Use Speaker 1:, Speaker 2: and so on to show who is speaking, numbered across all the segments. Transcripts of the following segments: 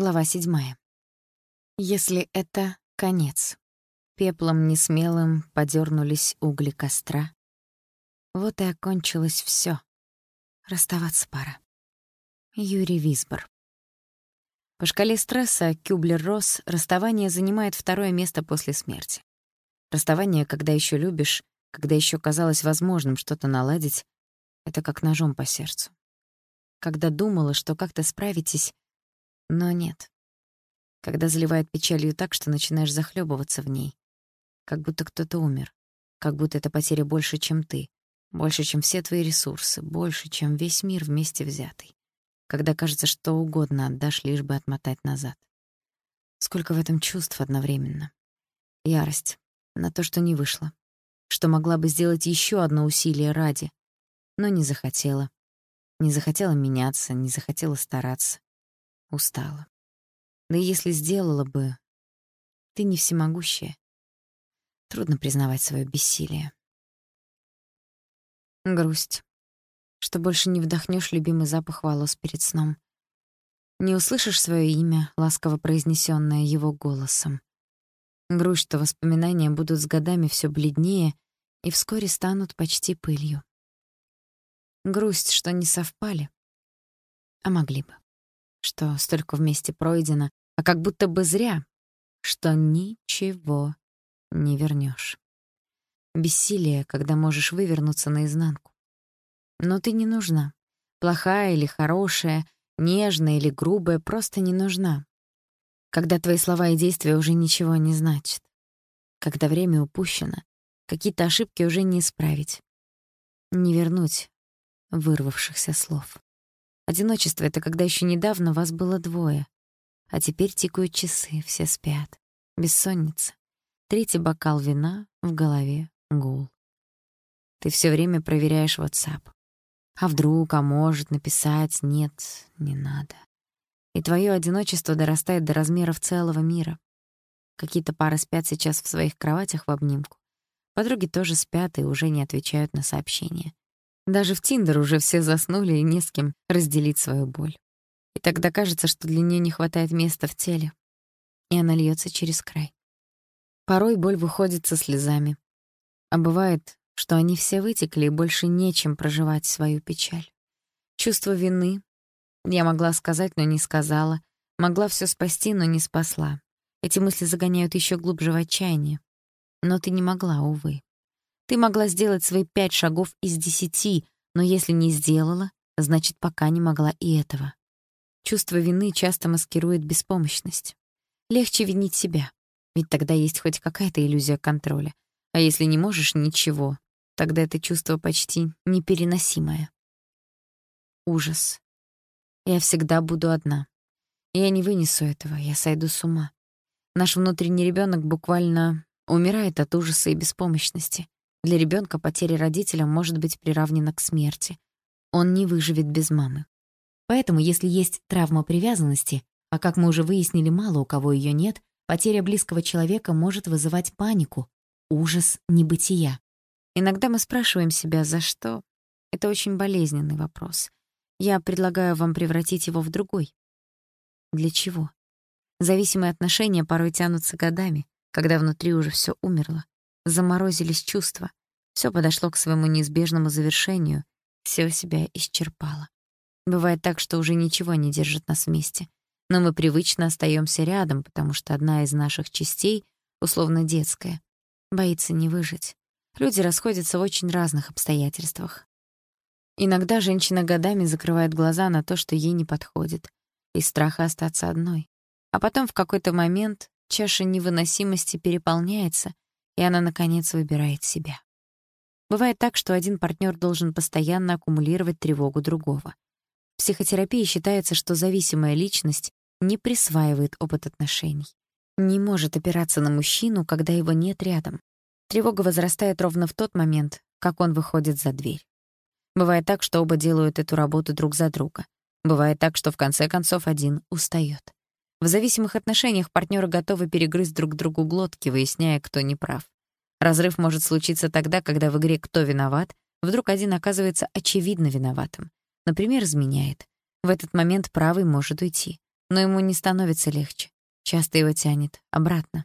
Speaker 1: Глава 7. Если это конец. Пеплом несмелым подернулись угли костра. Вот и окончилось всё. Расставаться пора. Юрий Висбор. По шкале стресса Кюблер-Росс расставание занимает второе место после смерти. Расставание, когда ещё любишь, когда ещё казалось возможным что-то наладить, это как ножом по сердцу. Когда думала, что как-то справитесь, но нет. Когда заливает печалью так, что начинаешь захлебываться в ней. Как будто кто-то умер. Как будто эта потеря больше, чем ты. Больше, чем все твои ресурсы. Больше, чем весь мир вместе взятый. Когда кажется, что угодно отдашь, лишь бы отмотать назад. Сколько в этом чувств одновременно. Ярость на то, что не вышло. Что могла бы сделать ещё одно усилие ради. Но не захотела. Не захотела меняться, не захотела стараться. Устала. Да и если сделала бы, ты не всемогущая. Трудно признавать своё бессилие. Грусть. Что больше не вдохнёшь любимый запах волос перед сном. Не услышишь своё имя, ласково произнесённое его голосом. Грусть, что воспоминания будут с годами всё бледнее и вскоре станут почти пылью. Грусть, что не совпали, а могли бы. Что столько вместе пройдено, а как будто бы зря, что ничего не вернёшь. Бессилие, когда можешь вывернуться наизнанку. Но ты не нужна. Плохая или хорошая, нежная или грубая, просто не нужна. Когда твои слова и действия уже ничего не значат. Когда время упущено, какие-то ошибки уже не исправить. Не вернуть вырвавшихся слов. Одиночество — это когда ещё недавно вас было двое, а теперь тикают часы, все спят. Бессонница. Третий бокал вина, в голове гул. Ты всё время проверяешь WhatsApp. А вдруг, а может, написать? Нет, не надо. И твоё одиночество дорастает до размеров целого мира. Какие-то пары спят сейчас в своих кроватях в обнимку. Подруги тоже спят и уже не отвечают на сообщения. Даже в Тиндер уже все заснули, и не с кем разделить свою боль. И тогда кажется, что для неё не хватает места в теле, и она льётся через край. Порой боль выходит со слезами. А бывает, что они все вытекли, и больше нечем проживать свою печаль. Чувство вины. Я могла сказать, но не сказала. Могла всё спасти, но не спасла. Эти мысли загоняют ещё глубже в отчаяние. Но ты не могла, увы. Ты могла сделать свои 5 шагов из 10, но если не сделала, значит, пока не могла и этого. Чувство вины часто маскирует беспомощность. Легче винить себя, ведь тогда есть хоть какая-то иллюзия контроля. А если не можешь ничего, тогда это чувство почти непереносимое. Ужас. Я всегда буду одна. Я не вынесу этого, я сойду с ума. Наш внутренний ребёнок буквально умирает от ужаса и беспомощности. Для ребёнка потеря родителя может быть приравнена к смерти. Он не выживет без мамы. Поэтому, если есть травма привязанности, а как мы уже выяснили, мало у кого её нет, потеря близкого человека может вызывать панику, ужас небытия. Иногда мы спрашиваем себя, за что? Это очень болезненный вопрос. Я предлагаю вам превратить его в другой. Для чего? Зависимые отношения порой тянутся годами, когда внутри уже всё умерло. Заморозились чувства. Всё подошло к своему неизбежному завершению, всё себя исчерпало. Бывает так, что уже ничего не держит нас вместе, но мы привычно остаёмся рядом, потому что одна из наших частей, условно детская, боится не выжить. Люди расходятся в очень разных обстоятельствах. Иногда женщина годами закрывает глаза на то, что ей не подходит, из страха остаться одной. А потом в какой-то момент чаша невыносимости переполняется, и она, наконец, выбирает себя. Бывает так, что один партнёр должен постоянно аккумулировать тревогу другого. В психотерапии считается, что зависимая личность не присваивает опыт отношений, не может опираться на мужчину, когда его нет рядом. Тревога возрастает ровно в тот момент, как он выходит за дверь. Бывает так, что оба делают эту работу друг за друга. Бывает так, что в конце концов один устаёт. В зависимых отношениях партнёры готовы перегрызть друг другу глотки, выясняя, кто не прав. Разрыв может случиться тогда, когда в игре «Кто виноват?» вдруг один оказывается очевидно виноватым. Например, изменяет. В этот момент правый может уйти. но ему не становится легче. Часто его тянет обратно.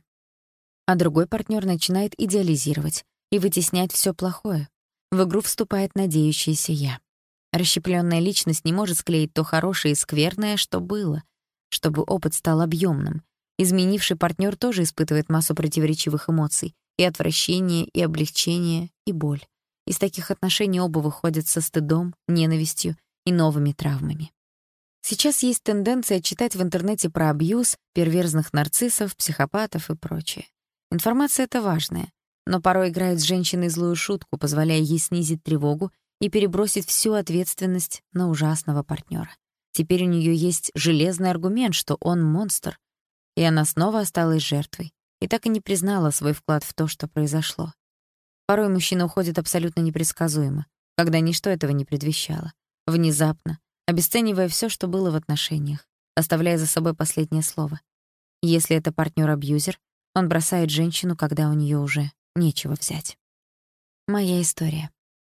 Speaker 1: А другой партнер начинает идеализировать и вытеснять все плохое. В игру вступает надеющееся «я». Расщеплённая личность не может склеить то хорошее и скверное, что было, чтобы опыт стал объёмным. Изменивший партнер тоже испытывает массу противоречивых эмоций: и отвращение, и облегчение, и боль. Из таких отношений оба выходят со стыдом, ненавистью и новыми травмами. Сейчас есть тенденция читать в интернете про абьюз, перверзных нарциссов, психопатов и прочее. Информация эта важная, но порой играет с женщиной злую шутку, позволяя ей снизить тревогу и перебросить всю ответственность на ужасного партнера. Теперь у нее есть железный аргумент, что он монстр, и она снова осталась жертвой и так и не признала свой вклад в то, что произошло. Порой мужчина уходит абсолютно непредсказуемо, когда ничто этого не предвещало, внезапно, обесценивая все, что было в отношениях, оставляя за собой последнее слово. Если это партнер-абьюзер, он бросает женщину, когда у нее уже нечего взять. Моя история.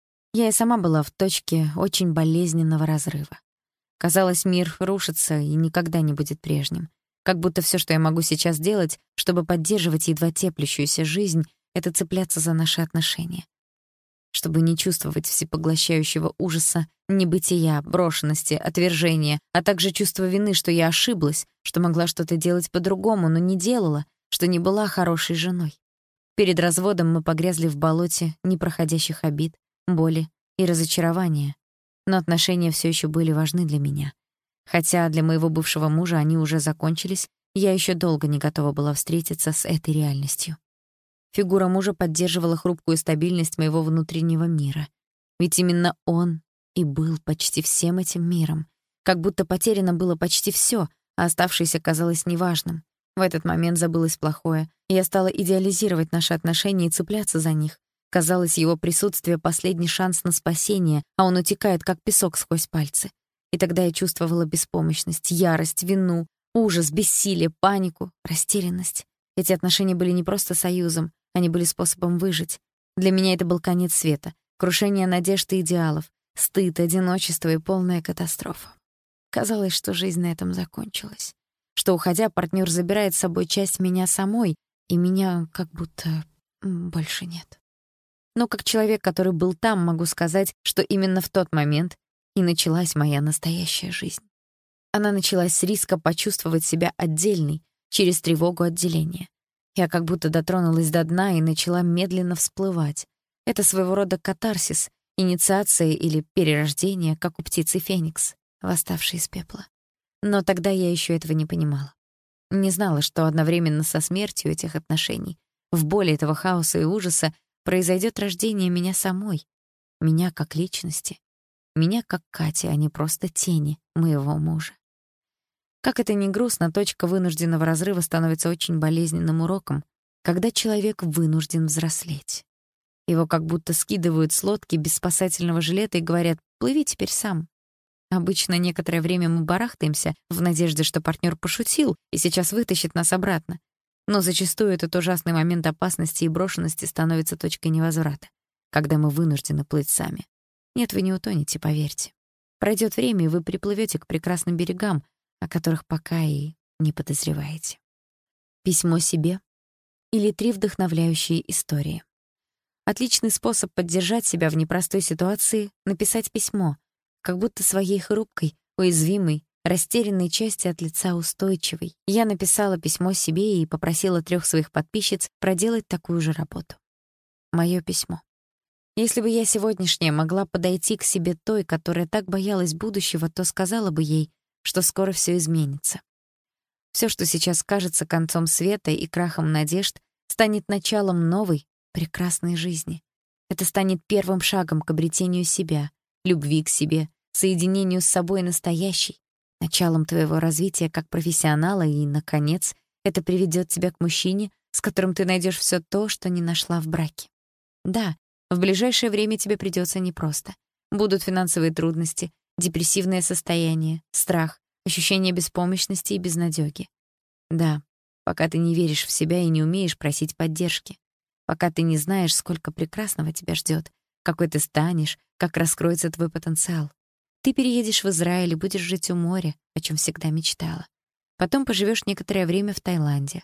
Speaker 1: Я и сама была в точке очень болезненного разрыва. Казалось, мир рушится и никогда не будет прежним. Как будто все, что я могу сейчас делать, чтобы поддерживать едва теплящуюся жизнь, это цепляться за наши отношения. Чтобы не чувствовать всепоглощающего ужаса, небытия, брошенности, отвержения, а также чувство вины, что я ошиблась, что могла что-то делать по-другому, но не делала, что не была хорошей женой. Перед разводом мы погрязли в болоте непроходящих обид, боли и разочарования. Но отношения все еще были важны для меня. Хотя для моего бывшего мужа они уже закончились, я еще долго не готова была встретиться с этой реальностью. Фигура мужа поддерживала хрупкую стабильность моего внутреннего мира. Ведь именно он и был почти всем этим миром. Как будто потеряно было почти все, а оставшееся казалось неважным. В этот момент забылось плохое, и я стала идеализировать наши отношения и цепляться за них. Казалось, его присутствие — последний шанс на спасение, а он утекает, как песок сквозь пальцы. И тогда я чувствовала беспомощность, ярость, вину, ужас, бессилие, панику, растерянность. Эти отношения были не просто союзом, они были способом выжить. Для меня это был конец света, крушение надежд и идеалов, стыд, одиночество и полная катастрофа. Казалось, что жизнь на этом закончилась. Что, уходя, партнер забирает с собой часть меня самой, и меня как будто больше нет. Но как человек, который был там, могу сказать, что именно в тот момент и началась моя настоящая жизнь. Она началась с риска почувствовать себя отдельной, через тревогу отделения. Я как будто дотронулась до дна и начала медленно всплывать. Это своего рода катарсис, инициация или перерождение, как у птицы Феникс, восставшей из пепла. Но тогда я еще этого не понимала. Не знала, что одновременно со смертью этих отношений, в боли этого хаоса и ужаса, произойдет рождение меня самой, меня как личности, меня как Кати, а не просто тени моего мужа. Как это ни грустно, точка вынужденного разрыва становится очень болезненным уроком, когда человек вынужден взрослеть. Его как будто скидывают с лодки без спасательного жилета и говорят: «Плыви теперь сам». Обычно некоторое время мы барахтаемся в надежде, что партнер пошутил и сейчас вытащит нас обратно. Но зачастую этот ужасный момент опасности и брошенности становится точкой невозврата, когда мы вынуждены плыть сами. Нет, вы не утонете, поверьте. Пройдет время, и вы приплывете к прекрасным берегам, о которых пока и не подозреваете. Письмо себе или 3 вдохновляющие истории. Отличный способ поддержать себя в непростой ситуации — написать письмо, как будто своей хрупкой, уязвимой, растерянной части от лица устойчивой. Я написала письмо себе и попросила 3 своих подписчиц проделать такую же работу. Моё письмо. Если бы я сегодняшняя могла подойти к себе той, которая так боялась будущего, то сказала бы ей, что скоро всё изменится. Всё, что сейчас кажется концом света и крахом надежд, станет началом новой, прекрасной жизни. Это станет первым шагом к обретению себя, любви к себе, соединению с собой настоящей, началом твоего развития как профессионала, и, наконец, это приведёт тебя к мужчине, с которым ты найдёшь всё то, что не нашла в браке. Да, в ближайшее время тебе придётся непросто. Будут финансовые трудности, депрессивное состояние, страх, ощущение беспомощности и безнадёги. Да, пока ты не веришь в себя и не умеешь просить поддержки, пока ты не знаешь, сколько прекрасного тебя ждёт, какой ты станешь, как раскроется твой потенциал. Ты переедешь в Израиль и будешь жить у моря, о чём всегда мечтала. Потом поживешь некоторое время в Таиланде.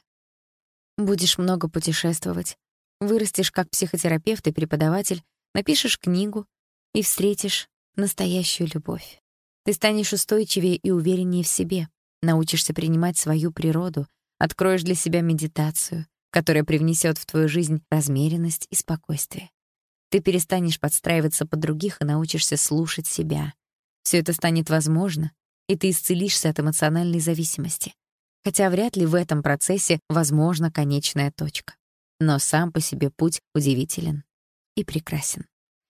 Speaker 1: Будешь много путешествовать, вырастешь как психотерапевт и преподаватель, напишешь книгу и встретишь настоящую любовь. Ты станешь устойчивее и увереннее в себе, научишься принимать свою природу, откроешь для себя медитацию, которая привнесет в твою жизнь размеренность и спокойствие. Ты перестанешь подстраиваться под других и научишься слушать себя. Все это станет возможно, и ты исцелишься от эмоциональной зависимости. Хотя вряд ли в этом процессе возможна конечная точка. Но сам по себе путь удивителен и прекрасен.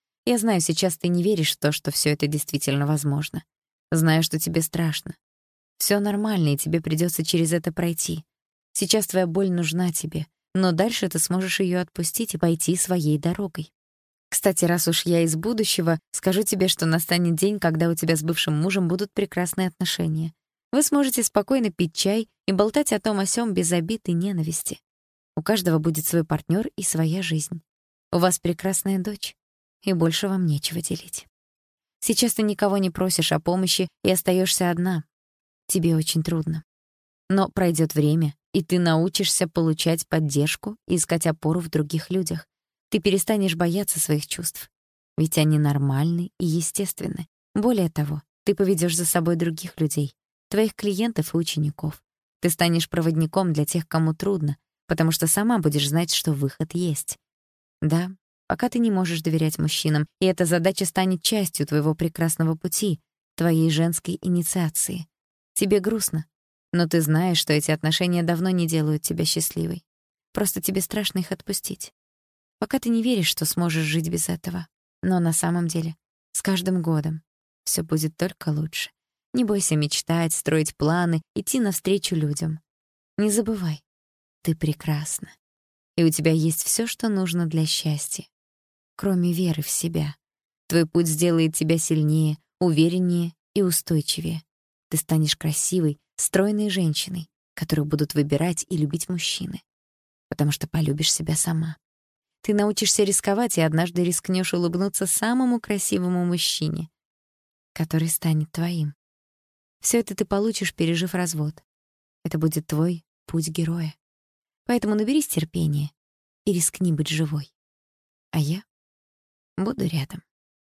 Speaker 1: Я знаю, сейчас ты не веришь в то, что все это действительно возможно. Знаю, что тебе страшно. Все нормально, и тебе придется через это пройти. Сейчас твоя боль нужна тебе, но дальше ты сможешь ее отпустить и пойти своей дорогой. Кстати, раз уж я из будущего, скажу тебе, что настанет день, когда у тебя с бывшим мужем будут прекрасные отношения. Вы сможете спокойно пить чай и болтать о том о сём без обид и ненависти. У каждого будет свой партнер и своя жизнь. У вас прекрасная дочь, и больше вам нечего делить. Сейчас ты никого не просишь о помощи и остаешься одна. Тебе очень трудно. Но пройдет время, и ты научишься получать поддержку и искать опору в других людях. Ты перестанешь бояться своих чувств, ведь они нормальны и естественны. Более того, ты поведешь за собой других людей, твоих клиентов и учеников. Ты станешь проводником для тех, кому трудно, потому что сама будешь знать, что выход есть. Да, пока ты не можешь доверять мужчинам, и эта задача станет частью твоего прекрасного пути, твоей женской инициации. Тебе грустно, но ты знаешь, что эти отношения давно не делают тебя счастливой. Просто тебе страшно их отпустить. Пока ты не веришь, что сможешь жить без этого. Но на самом деле, с каждым годом всё будет только лучше. Не бойся мечтать, строить планы, идти навстречу людям. Не забывай, ты прекрасна. И у тебя есть всё, что нужно для счастья, кроме веры в себя. Твой путь сделает тебя сильнее, увереннее и устойчивее. Ты станешь красивой, стройной женщиной, которую будут выбирать и любить мужчины, потому что полюбишь себя сама. Ты научишься рисковать и однажды рискнешь улыбнуться самому красивому мужчине, который станет твоим. Все это ты получишь, пережив развод. Это будет твой путь героя. Поэтому наберись терпения и рискни быть живой. А я буду рядом.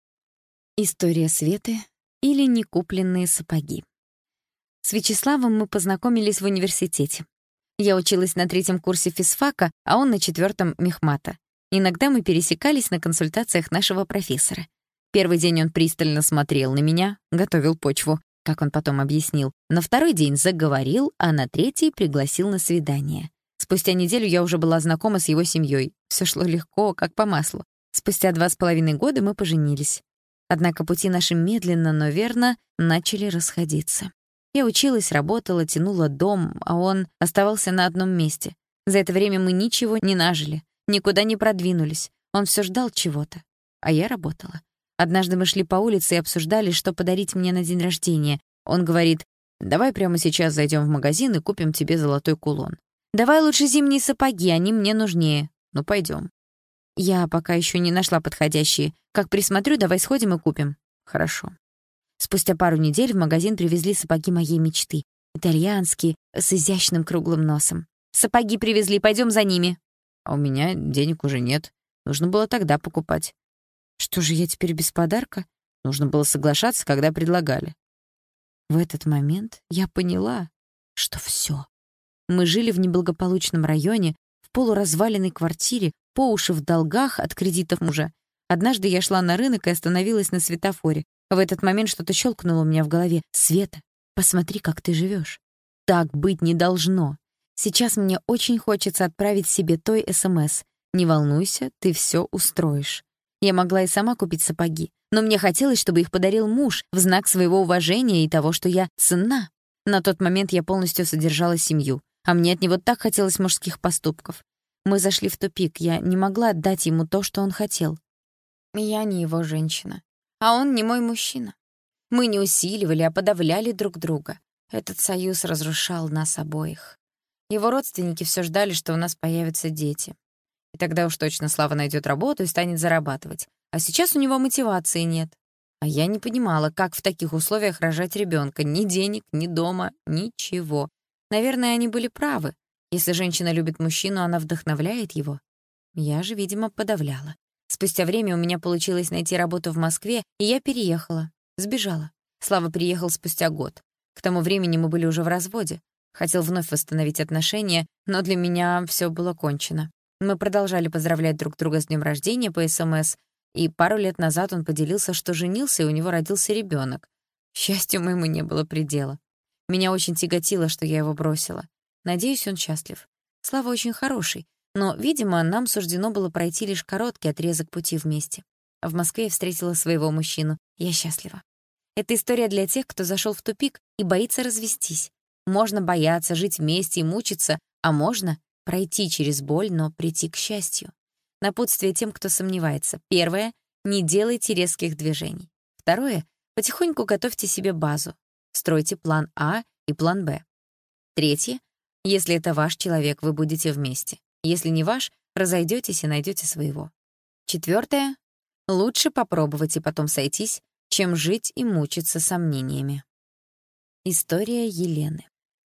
Speaker 1: История Светы или некупленные сапоги. С Вячеславом мы познакомились в университете. Я училась на 3-м курсе физфака, а он на 4-м мехмата. Иногда мы пересекались на консультациях нашего профессора. Первый день он пристально смотрел на меня, готовил почву, как он потом объяснил. На второй день заговорил, а на 3-й пригласил на свидание. Спустя неделю я уже была знакома с его семьей. Все шло легко, как по маслу. Спустя 2,5 года мы поженились. Однако пути наши медленно, но верно начали расходиться. Я училась, работала, тянула дом, а он оставался на одном месте. За это время мы ничего не нажили, никуда не продвинулись. Он все ждал чего-то, а я работала. Однажды мы шли по улице и обсуждали, что подарить мне на день рождения. Он говорит: «Давай прямо сейчас зайдем в магазин и купим тебе золотой кулон. Давай лучше зимние сапоги, они мне нужнее. Ну, пойдем». Я пока еще не нашла подходящие. Как присмотрю, давай сходим и купим. Хорошо. Спустя пару недель в магазин привезли сапоги моей мечты. Итальянские, с изящным круглым носом. «Сапоги привезли, пойдем за ними». «А у меня денег уже нет. Нужно было тогда покупать». «Что же, я теперь без подарка?» Нужно было соглашаться, когда предлагали. В этот момент я поняла, что все. Мы жили в неблагополучном районе, в полуразваленной квартире, по уши в долгах от кредитов мужа. Однажды я шла на рынок и остановилась на светофоре. В этот момент что-то щелкнуло у меня в голове. «Света, посмотри, как ты живешь. Так быть не должно. Сейчас мне очень хочется отправить себе той СМС. Не волнуйся, ты все устроишь». Я могла и сама купить сапоги, но мне хотелось, чтобы их подарил муж в знак своего уважения и того, что я ценна. На тот момент я полностью содержала семью, а мне от него так хотелось мужских поступков. Мы зашли в тупик, я не могла отдать ему то, что он хотел. Я не его женщина, а он не мой мужчина. Мы не усиливали, а подавляли друг друга. Этот союз разрушал нас обоих. Его родственники все ждали, что у нас появятся дети. И тогда уж точно Слава найдет работу и станет зарабатывать. А сейчас у него мотивации нет. А я не понимала, как в таких условиях рожать ребенка. Ни денег, ни дома, ничего. Наверное, они были правы. Если женщина любит мужчину, она вдохновляет его. Я же, видимо, подавляла. Спустя время у меня получилось найти работу в Москве, и я переехала. Сбежала. Слава приехал спустя год. К тому времени мы были уже в разводе. Хотел вновь восстановить отношения, но для меня всё было кончено. Мы продолжали поздравлять друг друга с днем рождения по СМС, и пару лет назад он поделился, что женился, и у него родился ребёнок. Счастью моему не было предела. Меня очень тяготило, что я его бросила. Надеюсь, он счастлив. Слава очень хороший, но, видимо, нам суждено было пройти лишь короткий отрезок пути вместе. В Москве я встретила своего мужчину. Я счастлива. Это история для тех, кто зашёл в тупик и боится развестись. Можно бояться, жить вместе и мучиться, а можно пройти через боль, но прийти к счастью. Напутствие тем, кто сомневается. Первое — не делайте резких движений. Второе — потихоньку готовьте себе базу. Стройте план А и план Б. Третье — если это ваш человек, вы будете вместе. Если не ваш, разойдётесь и найдёте своего. Четвёртое — лучше попробовать и потом сойтись, чем жить и мучиться сомнениями. История Елены.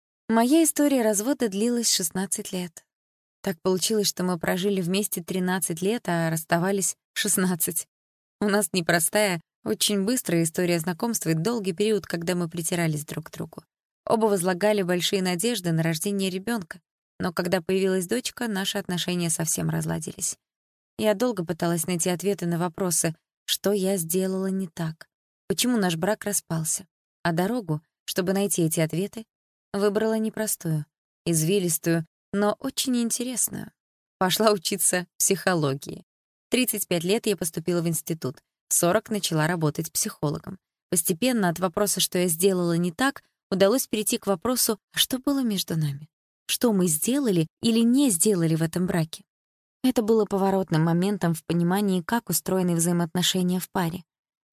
Speaker 1: Моя история развода длилась 16 лет. Так получилось, что мы прожили вместе 13 лет, а расставались 16. У нас непростая, очень быстрая история знакомства и долгий период, когда мы притирались друг к другу. Оба возлагали большие надежды на рождение ребёнка, но когда появилась дочка, наши отношения совсем разладились. Я долго пыталась найти ответы на вопросы, что я сделала не так, почему наш брак распался, а дорогу, чтобы найти эти ответы, выбрала непростую, извилистую, но очень интересную. Пошла учиться психологии. В 35 лет я поступила в институт, в 40 начала работать психологом. Постепенно от вопроса, что я сделала не так, удалось перейти к вопросу, а что было между нами? Что мы сделали или не сделали в этом браке? Это было поворотным моментом в понимании, как устроены взаимоотношения в паре.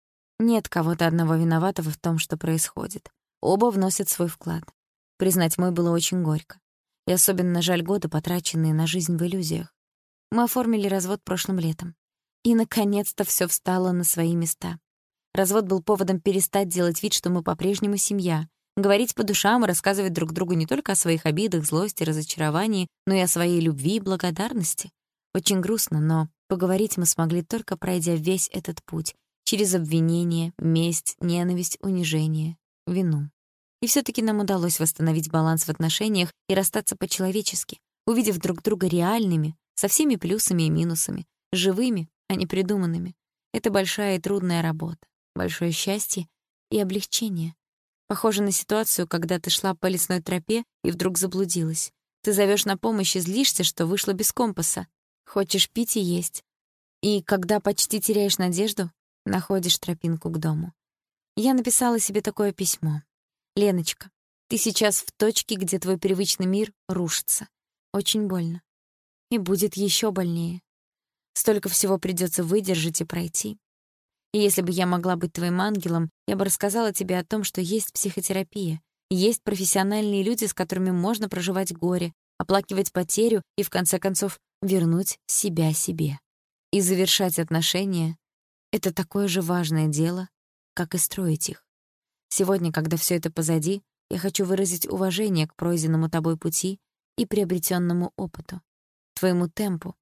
Speaker 1: Нет кого-то одного виноватого в том, что происходит. Оба вносят свой вклад. Признать мой было очень горько. И особенно жаль годы, потраченные на жизнь в иллюзиях. Мы оформили развод прошлым летом. И, наконец-то, всё встало на свои места. Развод был поводом перестать делать вид, что мы по-прежнему семья, говорить по душам и рассказывать друг другу не только о своих обидах, злости, разочаровании, но и о своей любви и благодарности. Очень грустно, но поговорить мы смогли только пройдя весь этот путь, через обвинение, месть, ненависть, унижение, вину. И всё-таки нам удалось восстановить баланс в отношениях и расстаться по-человечески, увидев друг друга реальными, со всеми плюсами и минусами, живыми, а не придуманными. Это большая и трудная работа, большое счастье и облегчение. Похоже на ситуацию, когда ты шла по лесной тропе и вдруг заблудилась. Ты зовёшь на помощь и злишься, что вышла без компаса. Хочешь пить и есть. И когда почти теряешь надежду, находишь тропинку к дому. Я написала себе такое письмо. «Леночка, ты сейчас в точке, где твой привычный мир рушится. Очень больно. И будет ещё больнее. Столько всего придётся выдержать и пройти. И если бы я могла быть твоим ангелом, я бы рассказала тебе о том, что есть психотерапия, есть профессиональные люди, с которыми можно проживать горе, оплакивать потерю и, в конце концов, вернуть себя себе. И завершать отношения — это такое же важное дело, как и строить их. Сегодня, когда всё это позади, я хочу выразить уважение к пройденному тобой пути и приобретённому опыту, твоему темпу,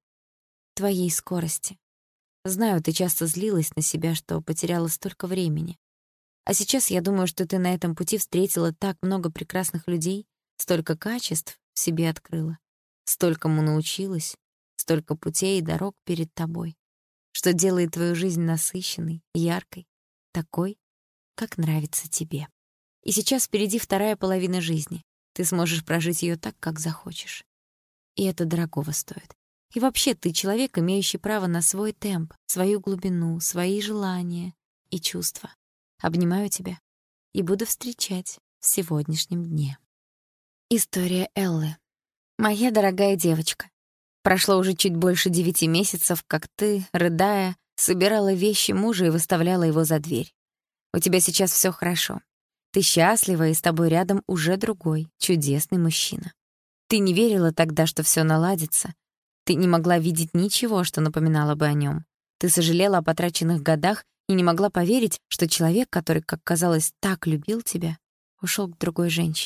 Speaker 1: твоей скорости. Знаю, ты часто злилась на себя, что потеряла столько времени. А сейчас я думаю, что ты на этом пути встретила так много прекрасных людей, столько качеств в себе открыла, столькому научилась, столько путей и дорог перед тобой, что делает твою жизнь насыщенной, яркой, такой, как нравится тебе. И сейчас впереди вторая половина жизни. Ты сможешь прожить её так, как захочешь. И это дорогого стоит. И вообще, ты человек, имеющий право на свой темп, свою глубину, свои желания и чувства. Обнимаю тебя и буду встречать в сегодняшнем дне. История Эллы. Моя дорогая девочка, прошло уже чуть больше 9 месяцев, как ты, рыдая, собирала вещи мужа и выставляла его за дверь. У тебя сейчас всё хорошо. Ты счастлива, и с тобой рядом уже другой, чудесный мужчина. Ты не верила тогда, что всё наладится. Ты не могла видеть ничего, что напоминало бы о нём. Ты сожалела о потраченных годах и не могла поверить, что человек, который, как казалось, так любил тебя, ушёл к другой женщине.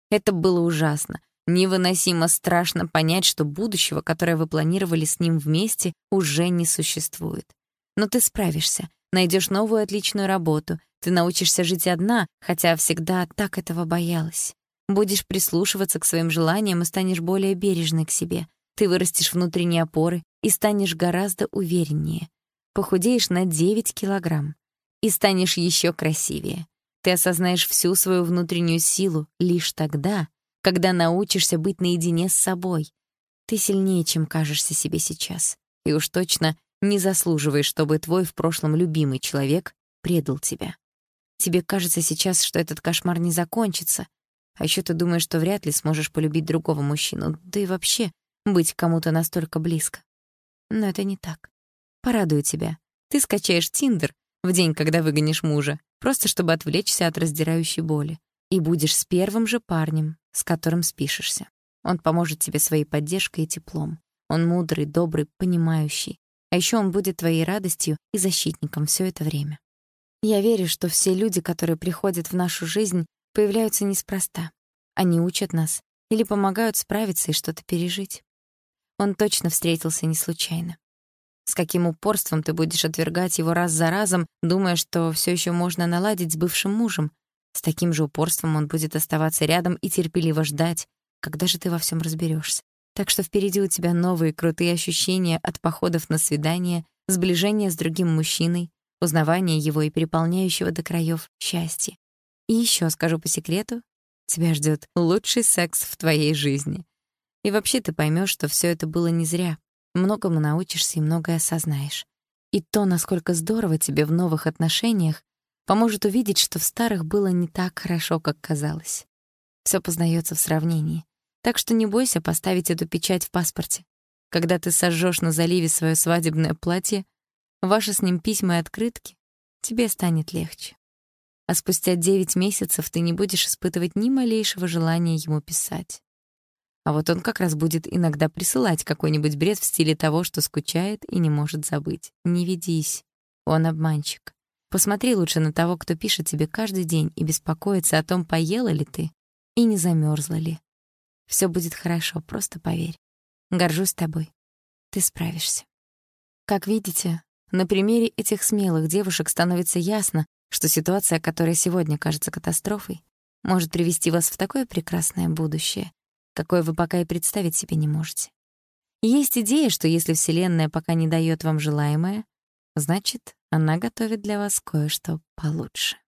Speaker 1: Это было ужасно. Невыносимо страшно понять, что будущего, которое вы планировали с ним вместе, уже не существует. Но ты справишься, найдешь новую отличную работу, ты научишься жить одна, хотя всегда так этого боялась. Будешь прислушиваться к своим желаниям и станешь более бережной к себе. Ты вырастешь внутренние опоры и станешь гораздо увереннее. Похудеешь на 9 килограмм и станешь еще красивее. Ты осознаешь всю свою внутреннюю силу лишь тогда, когда научишься быть наедине с собой. Ты сильнее, чем кажешься себе сейчас. И уж точно не заслуживаешь, чтобы твой в прошлом любимый человек предал тебя. Тебе кажется сейчас, что этот кошмар не закончится. А еще ты думаешь, что вряд ли сможешь полюбить другого мужчину, да и вообще быть кому-то настолько близко. Но это не так. Порадую тебя. Ты скачаешь Тиндер в день, когда выгонишь мужа, просто чтобы отвлечься от раздирающей боли. И будешь с первым же парнем, с которым спишешься. Он поможет тебе своей поддержкой и теплом. Он мудрый, добрый, понимающий. А еще он будет твоей радостью и защитником все это время. Я верю, что все люди, которые приходят в нашу жизнь, появляются неспроста. Они учат нас или помогают справиться и что-то пережить. Он точно встретился не случайно. С каким упорством ты будешь отвергать его раз за разом, думая, что все еще можно наладить с бывшим мужем? С таким же упорством он будет оставаться рядом и терпеливо ждать, когда же ты во всем разберешься. Так что впереди у тебя новые крутые ощущения от походов на свидание, сближения с другим мужчиной, узнавания его и переполняющего до краев счастья. И еще скажу по секрету, тебя ждет лучший секс в твоей жизни. И вообще ты поймешь, что все это было не зря. Многому научишься и многое осознаешь. И то, насколько здорово тебе в новых отношениях, поможет увидеть, что в старых было не так хорошо, как казалось. Все познаётся в сравнении. Так что не бойся поставить эту печать в паспорте. Когда ты сожжёшь на заливе своё свадебное платье, ваши с ним письма и открытки, тебе станет легче. А спустя 9 месяцев ты не будешь испытывать ни малейшего желания ему писать. А вот он как раз будет иногда присылать какой-нибудь бред в стиле того, что скучает и не может забыть. Не ведись. Он обманщик. Посмотри лучше на того, кто пишет тебе каждый день и беспокоится о том, поела ли ты и не замерзла ли. Все будет хорошо, просто поверь. Горжусь тобой. Ты справишься. Как видите, на примере этих смелых девушек становится ясно, что ситуация, которая сегодня кажется катастрофой, может привести вас в такое прекрасное будущее, какое вы пока и представить себе не можете. Есть идея, что если Вселенная пока не даёт вам желаемое, значит, она готовит для вас кое-что получше.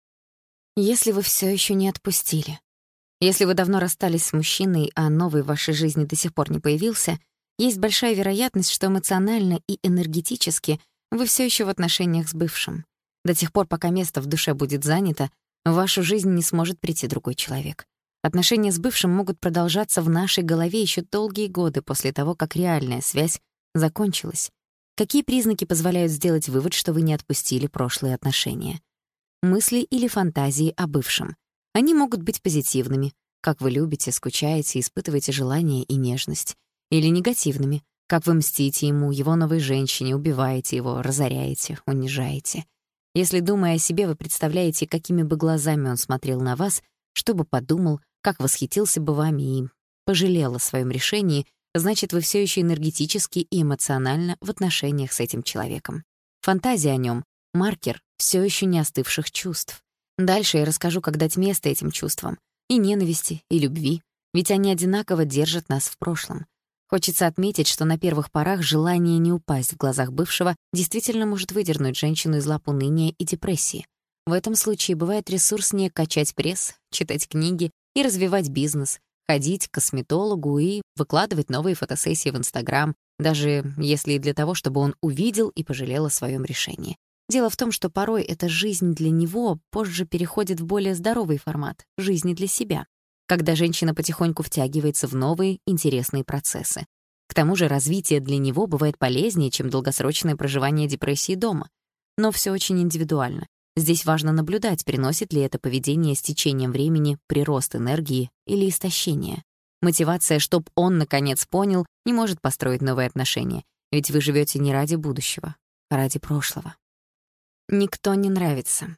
Speaker 1: Если вы всё ещё не отпустили, если вы давно расстались с мужчиной, а новый в вашей жизни до сих пор не появился, есть большая вероятность, что эмоционально и энергетически вы всё ещё в отношениях с бывшим. До тех пор, пока место в душе будет занято, в вашу жизнь не сможет прийти другой человек. Отношения с бывшим могут продолжаться в нашей голове еще долгие годы после того, как реальная связь закончилась. Какие признаки позволяют сделать вывод, что вы не отпустили прошлые отношения? Мысли или фантазии о бывшем. Они могут быть позитивными, как вы любите, скучаете, испытываете желание и нежность. Или негативными, как вы мстите ему, его новой женщине, убиваете его, разоряете, унижаете. Если, думая о себе, вы представляете, какими бы глазами он смотрел на вас, что бы подумал, как восхитился бы вами и пожалел о своем решении, значит, вы все еще энергетически и эмоционально в отношениях с этим человеком. Фантазия о нем — маркер все еще не остывших чувств. Дальше я расскажу, как дать место этим чувствам. И ненависти, и любви. Ведь они одинаково держат нас в прошлом. Хочется отметить, что на первых порах желание не упасть в глазах бывшего действительно может выдернуть женщину из лап уныния и депрессии. В этом случае бывает ресурснее качать пресс, читать книги и развивать бизнес, ходить к косметологу и выкладывать новые фотосессии в Инстаграм, даже если и для того, чтобы он увидел и пожалел о своем решении. Дело в том, что порой эта жизнь для него позже переходит в более здоровый формат — жизни для себя, когда женщина потихоньку втягивается в новые интересные процессы. К тому же развитие для него бывает полезнее, чем долгосрочное проживание депрессии дома. Но все очень индивидуально. Здесь важно наблюдать, приносит ли это поведение с течением времени прирост энергии или истощение. Мотивация, чтоб он, наконец, понял, не может построить новые отношения, ведь вы живете не ради будущего, а ради прошлого. Никто не нравится.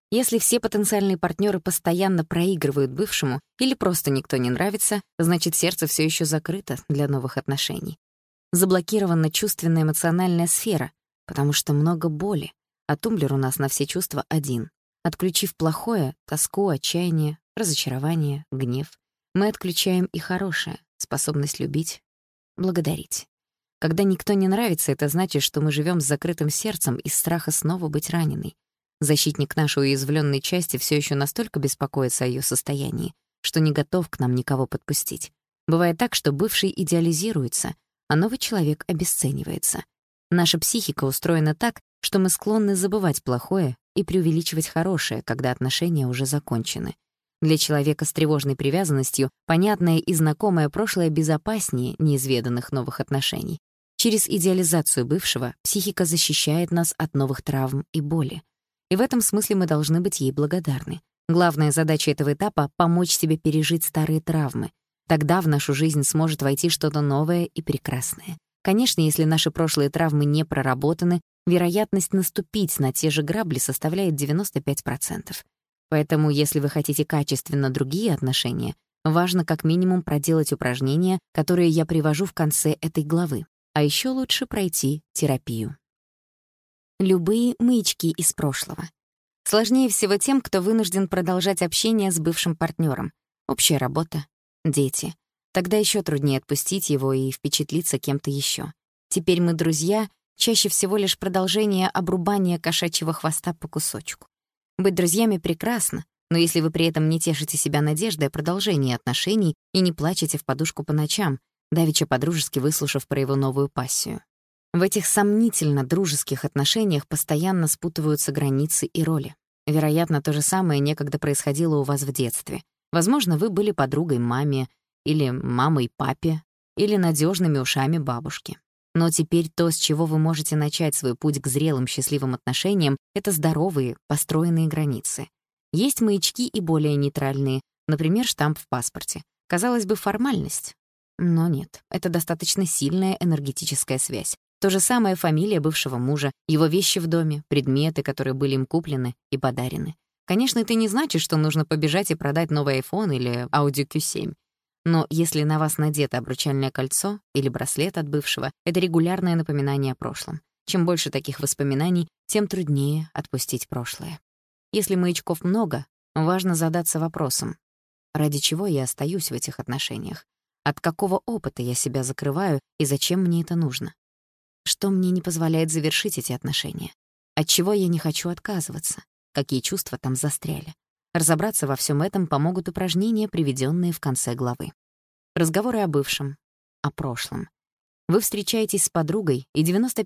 Speaker 1: Если все потенциальные партнеры постоянно проигрывают бывшему или просто никто не нравится, значит, сердце все еще закрыто для новых отношений. Заблокирована чувственная эмоциональная сфера, потому что много боли, а тумблер у нас на все чувства один. Отключив плохое, тоску, отчаяние, разочарование, гнев, мы отключаем и хорошее, способность любить, благодарить. Когда никто не нравится, это значит, что мы живем с закрытым сердцем из страха снова быть раненой. Защитник нашей уязвленной части все еще настолько беспокоится о ее состоянии, что не готов к нам никого подпустить. Бывает так, что бывший идеализируется, а новый человек обесценивается. Наша психика устроена так, что мы склонны забывать плохое и преувеличивать хорошее, когда отношения уже закончены. Для человека с тревожной привязанностью понятное и знакомое прошлое безопаснее неизведанных новых отношений. Через идеализацию бывшего психика защищает нас от новых травм и боли. И в этом смысле мы должны быть ей благодарны. Главная задача этого этапа — помочь себе пережить старые травмы. Тогда в нашу жизнь сможет войти что-то новое и прекрасное. Конечно, если наши прошлые травмы не проработаны, вероятность наступить на те же грабли составляет 95%. Поэтому, если вы хотите качественно другие отношения, важно как минимум проделать упражнения, которые я привожу в конце этой главы. А еще лучше пройти терапию. Любые маячки из прошлого. Сложнее всего тем, кто вынужден продолжать общение с бывшим партнером. Общая работа, дети. Тогда еще труднее отпустить его и впечатлиться кем-то еще. Теперь мы друзья, чаще всего лишь продолжение обрубания кошачьего хвоста по кусочку. Быть друзьями прекрасно, но если вы при этом не тешите себя надеждой о продолжении отношений и не плачете в подушку по ночам, давеча подружески выслушав про его новую пассию. В этих сомнительно дружеских отношениях постоянно спутываются границы и роли. Вероятно, то же самое некогда происходило у вас в детстве. Возможно, вы были подругой маме, или мамой папе, или надежными ушами бабушки. Но теперь то, с чего вы можете начать свой путь к зрелым счастливым отношениям, это здоровые, построенные границы. Есть маячки и более нейтральные, например, штамп в паспорте. Казалось бы, формальность. Но нет, это достаточно сильная энергетическая связь. То же самое фамилия бывшего мужа, его вещи в доме, предметы, которые были им куплены и подарены. Конечно, это не значит, что нужно побежать и продать новый iPhone или Audi Q7. Но если на вас надето обручальное кольцо или браслет от бывшего, это регулярное напоминание о прошлом. Чем больше таких воспоминаний, тем труднее отпустить прошлое. Если маячков много, важно задаться вопросом: ради чего я остаюсь в этих отношениях? От какого опыта я себя закрываю и зачем мне это нужно? Что мне не позволяет завершить эти отношения? От чего я не хочу отказываться? Какие чувства там застряли? Разобраться во всем этом помогут упражнения, приведенные в конце главы. Разговоры о бывшем, о прошлом. Вы встречаетесь с подругой, и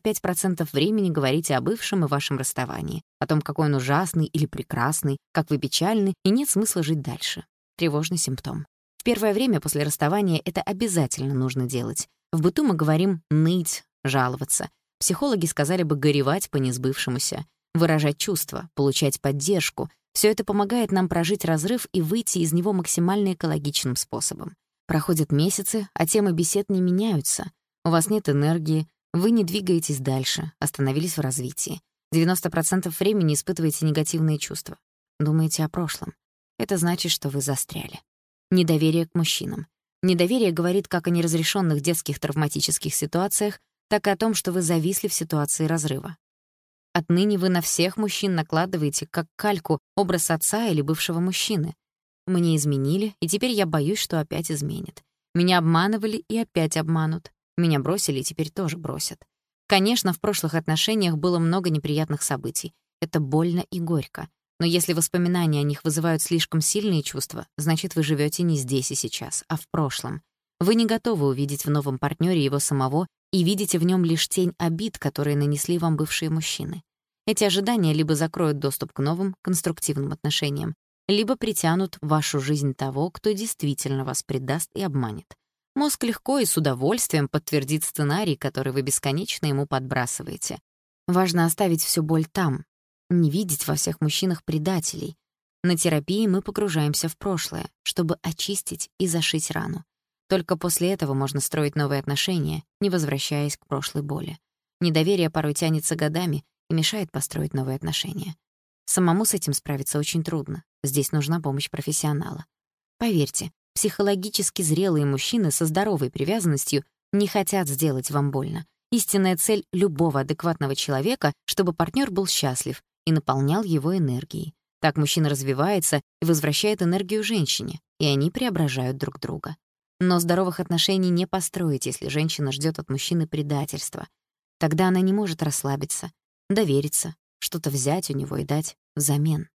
Speaker 1: 95% времени говорите о бывшем и вашем расставании, о том, какой он ужасный или прекрасный, как вы печальны, и нет смысла жить дальше. Тревожный симптом. В первое время после расставания это обязательно нужно делать. В быту мы говорим «ныть», «жаловаться». Психологи сказали бы горевать по несбывшемуся, выражать чувства, получать поддержку. Все это помогает нам прожить разрыв и выйти из него максимально экологичным способом. Проходят месяцы, а темы бесед не меняются. У вас нет энергии, вы не двигаетесь дальше, остановились в развитии. 90% времени испытываете негативные чувства. Думаете о прошлом. Это значит, что вы застряли. Недоверие к мужчинам. Недоверие говорит как о неразрешенных детских травматических ситуациях, так и о том, что вы зависли в ситуации разрыва. Отныне вы на всех мужчин накладываете, как кальку, образ отца или бывшего мужчины. Мне изменили, и теперь я боюсь, что опять изменят. Меня обманывали и опять обманут. Меня бросили и теперь тоже бросят. Конечно, в прошлых отношениях было много неприятных событий. Это больно и горько. Но если воспоминания о них вызывают слишком сильные чувства, значит, вы живете не здесь и сейчас, а в прошлом. Вы не готовы увидеть в новом партнере его самого и видите в нем лишь тень обид, которые нанесли вам бывшие мужчины. Эти ожидания либо закроют доступ к новым, конструктивным отношениям, либо притянут в вашу жизнь того, кто действительно вас предаст и обманет. Мозг легко и с удовольствием подтвердит сценарий, который вы бесконечно ему подбрасываете. Важно оставить всю боль там, не видеть во всех мужчинах предателей. На терапии мы погружаемся в прошлое, чтобы очистить и зашить рану. Только после этого можно строить новые отношения, не возвращаясь к прошлой боли. Недоверие порой тянется годами и мешает построить новые отношения. Самому с этим справиться очень трудно. Здесь нужна помощь профессионала. Поверьте, психологически зрелые мужчины со здоровой привязанностью не хотят сделать вам больно. Истинная цель любого адекватного человека, чтобы партнер был счастлив и наполнял его энергией. Так мужчина развивается и возвращает энергию женщине, и они преображают друг друга. Но здоровых отношений не построить, если женщина ждет от мужчины предательства. Тогда она не может расслабиться, довериться, что-то взять у него и дать взамен.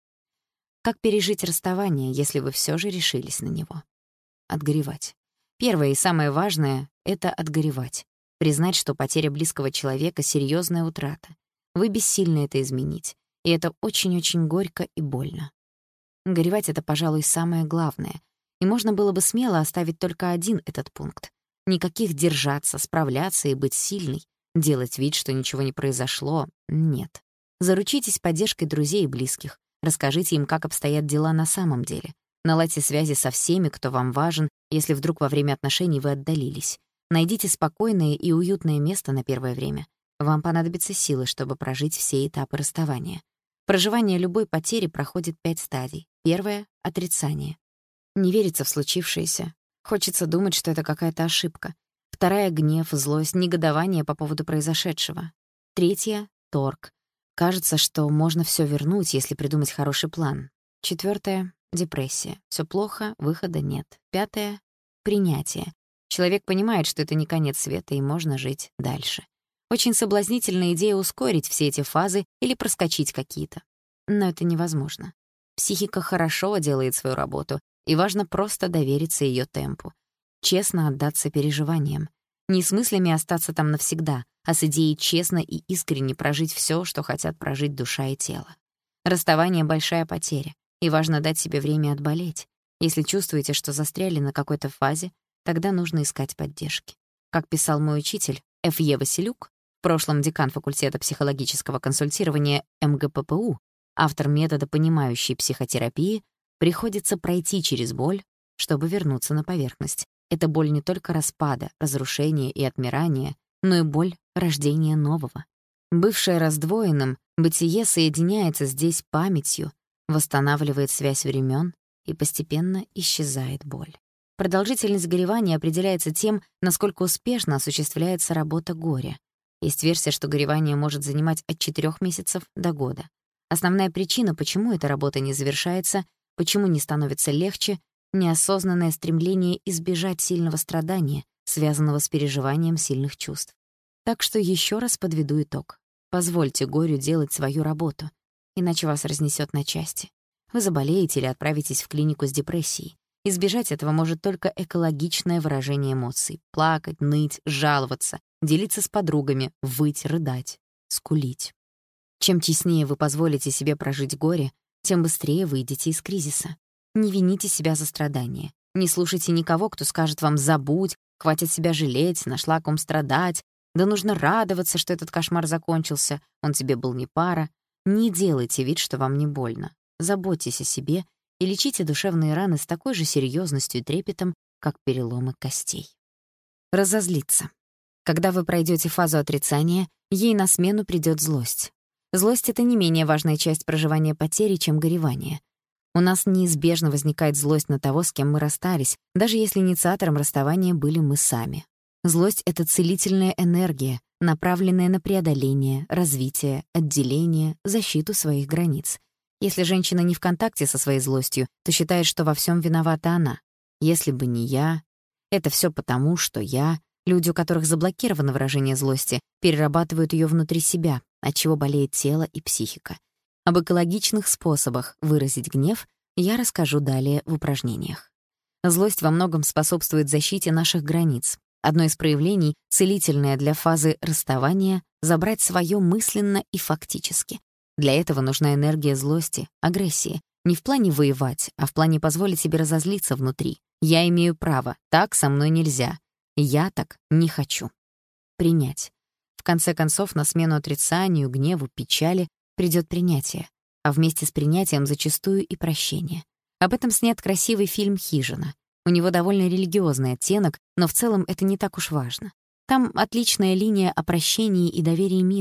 Speaker 1: Как пережить расставание, если вы все же решились на него? Отгоревать. Первое и самое важное — это отгоревать. Признать, что потеря близкого человека — серьезная утрата. Вы бессильны это изменить, и это очень-очень горько и больно. Горевать — это, пожалуй, самое главное. И можно было бы смело оставить только один этот пункт. Никаких держаться, справляться и быть сильной, делать вид, что ничего не произошло — нет. Заручитесь поддержкой друзей и близких. Расскажите им, как обстоят дела на самом деле. Наладьте связи со всеми, кто вам важен, если вдруг во время отношений вы отдалились. Найдите спокойное и уютное место на первое время. Вам понадобятся силы, чтобы прожить все этапы расставания. Проживание любой потери проходит 5 стадий. Первое — отрицание. Не верится в случившееся. Хочется думать, что это какая-то ошибка. Вторая — гнев, злость, негодование по поводу произошедшего. Третья — торг. Кажется, что можно все вернуть, если придумать хороший план. Четвертое — депрессия. Все плохо, выхода нет. Пятое — принятие. Человек понимает, что это не конец света, и можно жить дальше. Очень соблазнительная идея ускорить все эти фазы или проскочить какие-то. Но это невозможно. Психика хорошо делает свою работу, и важно просто довериться ее темпу. Честно отдаться переживаниям. Не с мыслями остаться там навсегда, а с идеей честно и искренне прожить все, что хотят прожить душа и тело. Расставание — большая потеря, и важно дать себе время отболеть. Если чувствуете, что застряли на какой-то фазе, тогда нужно искать поддержки. Как писал мой учитель Ф.Е. Василюк, в прошлом декан факультета психологического консультирования МГППУ, автор метода понимающей психотерапии, приходится пройти через боль, чтобы вернуться на поверхность. Это боль не только распада, разрушения и отмирания, но и боль рождения нового. Бывшее раздвоенным, бытие соединяется здесь памятью, восстанавливает связь времен, и постепенно исчезает боль. Продолжительность горевания определяется тем, насколько успешно осуществляется работа горя. Есть версия, что горевание может занимать от 4 месяцев до года. Основная причина, почему эта работа не завершается, почему не становится легче — неосознанное стремление избежать сильного страдания, связанного с переживанием сильных чувств. Так что еще раз подведу итог. Позвольте горю делать свою работу, иначе вас разнесет на части. Вы заболеете или отправитесь в клинику с депрессией. Избежать этого может только экологичное выражение эмоций. Плакать, ныть, жаловаться, делиться с подругами, выть, рыдать, скулить. Чем честнее вы позволите себе прожить горе, тем быстрее выйдете из кризиса. Не вините себя за страдания. Не слушайте никого, кто скажет вам «забудь», «хватит себя жалеть», «нашла о ком страдать», «да нужно радоваться, что этот кошмар закончился, он тебе был не пара». Не делайте вид, что вам не больно. Заботьтесь о себе и лечите душевные раны с такой же серьезностью и трепетом, как переломы костей. Разозлиться. Когда вы пройдете фазу отрицания, ей на смену придет злость. Злость — это не менее важная часть проживания потери, чем горевание. У нас неизбежно возникает злость на того, с кем мы расстались, даже если инициатором расставания были мы сами. Злость — это целительная энергия, направленная на преодоление, развитие, отделение, защиту своих границ. Если женщина не в контакте со своей злостью, то считает, что во всем виновата она. Если бы не я, это все потому, что я. Люди, у которых заблокировано выражение злости, перерабатывают ее внутри себя, отчего болеет тело и психика. Об экологичных способах выразить гнев я расскажу далее в упражнениях. Злость во многом способствует защите наших границ. Одно из проявлений, целительное для фазы расставания, забрать свое мысленно и фактически. Для этого нужна энергия злости, агрессии. Не в плане воевать, а в плане позволить себе разозлиться внутри. Я имею право, так со мной нельзя. Я так не хочу. Принять. В конце концов, на смену отрицанию, гневу, печали придет принятие, а вместе с принятием зачастую и прощение. Об этом снят красивый фильм «Хижина». У него довольно религиозный оттенок, но в целом это не так уж важно. Там отличная линия о прощении и доверии миру.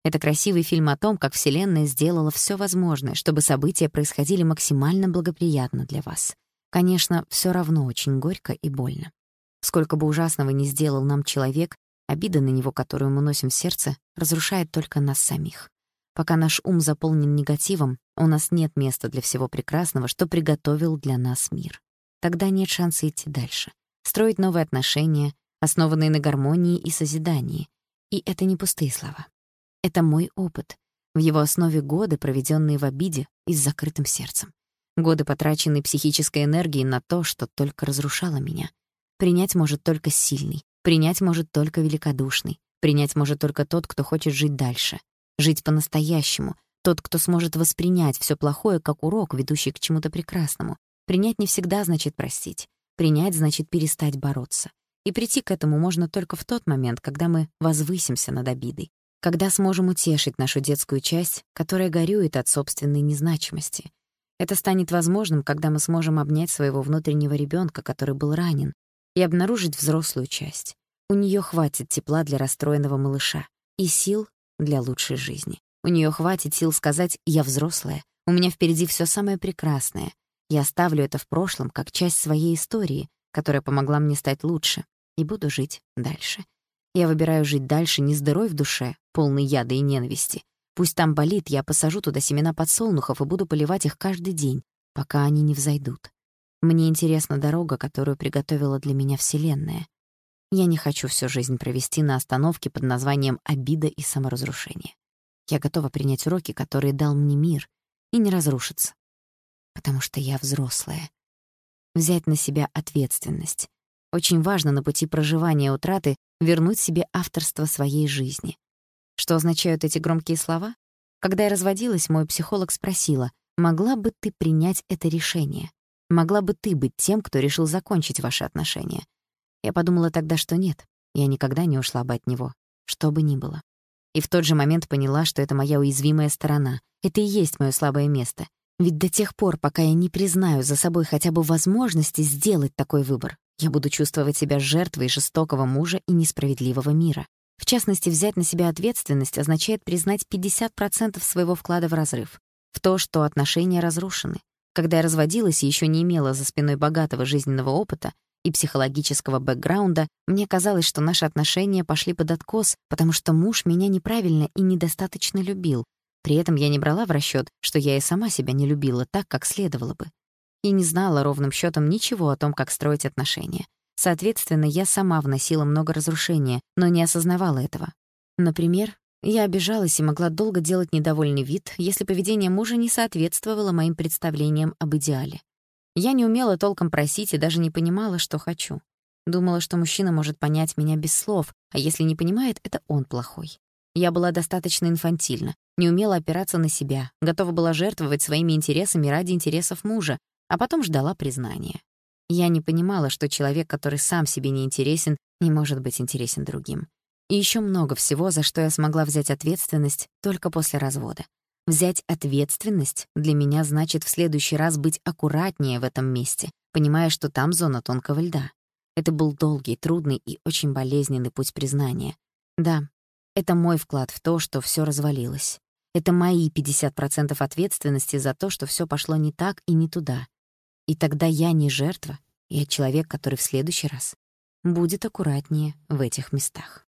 Speaker 1: Это красивый фильм о том, как Вселенная сделала все возможное, чтобы события происходили максимально благоприятно для вас. Конечно, все равно очень горько и больно. Сколько бы ужасного ни сделал нам человек, обида на него, которую мы носим в сердце, разрушает только нас самих. Пока наш ум заполнен негативом, у нас нет места для всего прекрасного, что приготовил для нас мир. Тогда нет шанса идти дальше, строить новые отношения, основанные на гармонии и созидании. И это не пустые слова. Это мой опыт. В его основе годы, проведенные в обиде и с закрытым сердцем. Годы, потраченные психической энергией на то, что только разрушало меня. Принять может только сильный, принять может только великодушный, принять может только тот, кто хочет жить дальше. Жить по-настоящему, тот, кто сможет воспринять все плохое как урок, ведущий к чему-то прекрасному. Принять не всегда значит простить. Принять значит перестать бороться. И прийти к этому можно только в тот момент, когда мы возвысимся над обидой, когда сможем утешить нашу детскую часть, которая горюет от собственной незначимости. Это станет возможным, когда мы сможем обнять своего внутреннего ребенка, который был ранен, и обнаружить взрослую часть. У нее хватит тепла для расстроенного малыша и сил для лучшей жизни. У нее хватит сил сказать: «Я взрослая, у меня впереди все самое прекрасное. Я оставлю это в прошлом как часть своей истории, которая помогла мне стать лучше, и буду жить дальше». Я выбираю жить дальше не с дырой в душе, полной яда и ненависти. Пусть там болит, я посажу туда семена подсолнухов и буду поливать их каждый день, пока они не взойдут. Мне интересна дорога, которую приготовила для меня Вселенная. Я не хочу всю жизнь провести на остановке под названием «обида и саморазрушение». Я готова принять уроки, которые дал мне мир, и не разрушиться. Потому что я взрослая. Взять на себя ответственность. Очень важно на пути проживания утраты вернуть себе авторство своей жизни. Что означают эти громкие слова? Когда я разводилась, мой психолог спросила: «Могла бы ты принять это решение? Могла бы ты быть тем, кто решил закончить ваши отношения?» Я подумала тогда, что нет, я никогда не ушла бы от него, что бы ни было. И в тот же момент поняла, что это моя уязвимая сторона, это и есть моё слабое место. Ведь до тех пор, пока я не признаю за собой хотя бы возможности сделать такой выбор, я буду чувствовать себя жертвой жестокого мужа и несправедливого мира. В частности, взять на себя ответственность означает признать 50% своего вклада в разрыв, в то, что отношения разрушены. Когда я разводилась и ещё не имела за спиной богатого жизненного опыта и психологического бэкграунда, мне казалось, что наши отношения пошли под откос, потому что муж меня неправильно и недостаточно любил. При этом я не брала в расчёт, что я и сама себя не любила так, как следовало бы. И не знала ровным счётом ничего о том, как строить отношения. Соответственно, я сама вносила много разрушения, но не осознавала этого. Например, я обижалась и могла долго делать недовольный вид, если поведение мужа не соответствовало моим представлениям об идеале. Я не умела толком просить и даже не понимала, что хочу. Думала, что мужчина может понять меня без слов, а если не понимает, это он плохой. Я была достаточно инфантильна, не умела опираться на себя, готова была жертвовать своими интересами ради интересов мужа, а потом ждала признания. Я не понимала, что человек, который сам себе не интересен, не может быть интересен другим. И ещё много всего, за что я смогла взять ответственность только после развода. Взять ответственность для меня значит в следующий раз быть аккуратнее в этом месте, понимая, что там зона тонкого льда. Это был долгий, трудный и очень болезненный путь признания. Да, это мой вклад в то, что всё развалилось. Это мои 50% ответственности за то, что всё пошло не так и не туда. И тогда я не жертва, я человек, который в следующий раз будет аккуратнее в этих местах.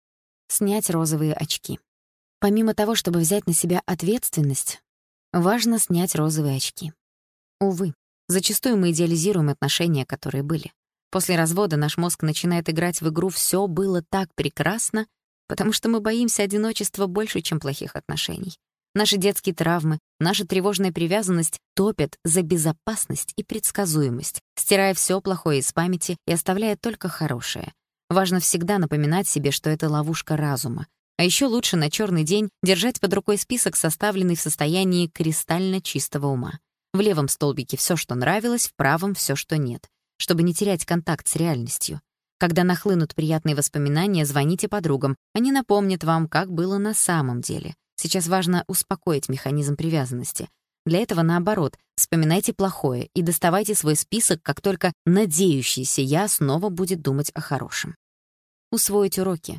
Speaker 1: Снять розовые очки. Помимо того, чтобы взять на себя ответственность, важно снять розовые очки. Увы, зачастую мы идеализируем отношения, которые были. После развода наш мозг начинает играть в игру «всё было так прекрасно», потому что мы боимся одиночества больше, чем плохих отношений. Наши детские травмы, наша тревожная привязанность топят за безопасность и предсказуемость, стирая всё плохое из памяти и оставляя только хорошее. Важно всегда напоминать себе, что это ловушка разума. А ещё лучше на чёрный день держать под рукой список, составленный в состоянии кристально чистого ума. В левом столбике всё, что нравилось, в правом всё, что нет, чтобы не терять контакт с реальностью. Когда нахлынут приятные воспоминания, звоните подругам, они напомнят вам, как было на самом деле. Сейчас важно успокоить механизм привязанности. Для этого, наоборот, вспоминайте плохое и доставайте свой список, как только надеющийся «я» снова будет думать о хорошем. Усвоить уроки.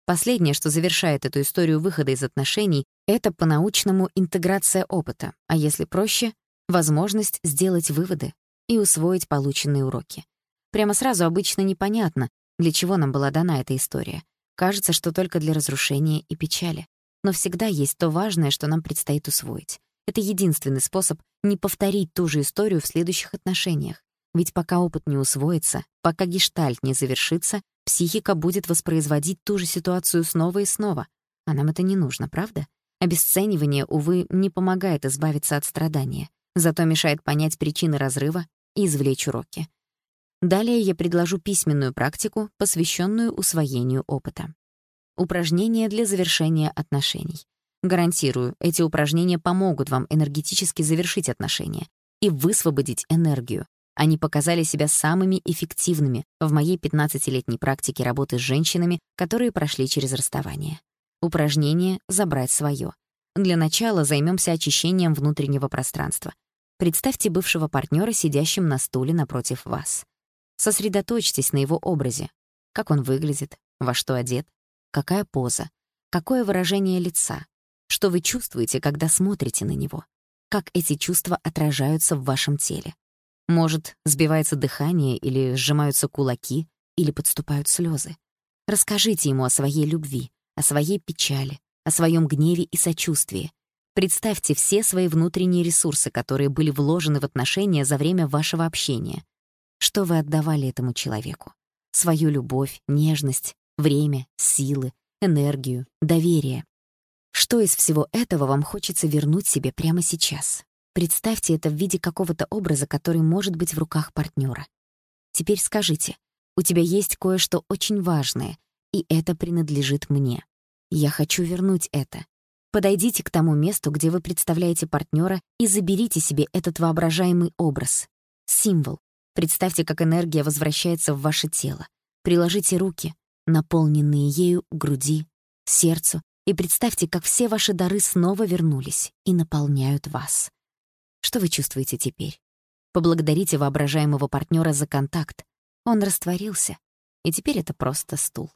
Speaker 1: Последнее, что завершает эту историю выхода из отношений, это по-научному интеграция опыта, а если проще — возможность сделать выводы и усвоить полученные уроки. Прямо сразу обычно непонятно, для чего нам была дана эта история. Кажется, что только для разрушения и печали. Но всегда есть то важное, что нам предстоит усвоить. Это единственный способ не повторить ту же историю в следующих отношениях. Ведь пока опыт не усвоится, пока гештальт не завершится, психика будет воспроизводить ту же ситуацию снова и снова. А нам это не нужно, правда? Обесценивание, увы, не помогает избавиться от страдания, зато мешает понять причины разрыва и извлечь уроки. Далее я предложу письменную практику, посвященную усвоению опыта. Упражнения для завершения отношений. Гарантирую, эти упражнения помогут вам энергетически завершить отношения и высвободить энергию. Они показали себя самыми эффективными в моей 15-летней практике работы с женщинами, которые прошли через расставание. Упражнение «Забрать свое». Для начала займемся очищением внутреннего пространства. Представьте бывшего партнера, сидящим на стуле напротив вас. Сосредоточьтесь на его образе. Как он выглядит, во что одет, какая поза, какое выражение лица, что вы чувствуете, когда смотрите на него, как эти чувства отражаются в вашем теле. Может, сбивается дыхание или сжимаются кулаки, или подступают слезы. Расскажите ему о своей любви, о своей печали, о своем гневе и сочувствии. Представьте все свои внутренние ресурсы, которые были вложены в отношения за время вашего общения. Что вы отдавали этому человеку? Свою любовь, нежность, время, силы, энергию, доверие. Что из всего этого вам хочется вернуть себе прямо сейчас? Представьте это в виде какого-то образа, который может быть в руках партнера. Теперь скажите, у тебя есть кое-что очень важное, и это принадлежит мне. Я хочу вернуть это. Подойдите к тому месту, где вы представляете партнера, и заберите себе этот воображаемый образ. Символ. Представьте, как энергия возвращается в ваше тело. Приложите руки, наполненные ею, к груди, сердцу, и представьте, как все ваши дары снова вернулись и наполняют вас. Что вы чувствуете теперь? Поблагодарите воображаемого партнера за контакт. Он растворился, и теперь это просто стул.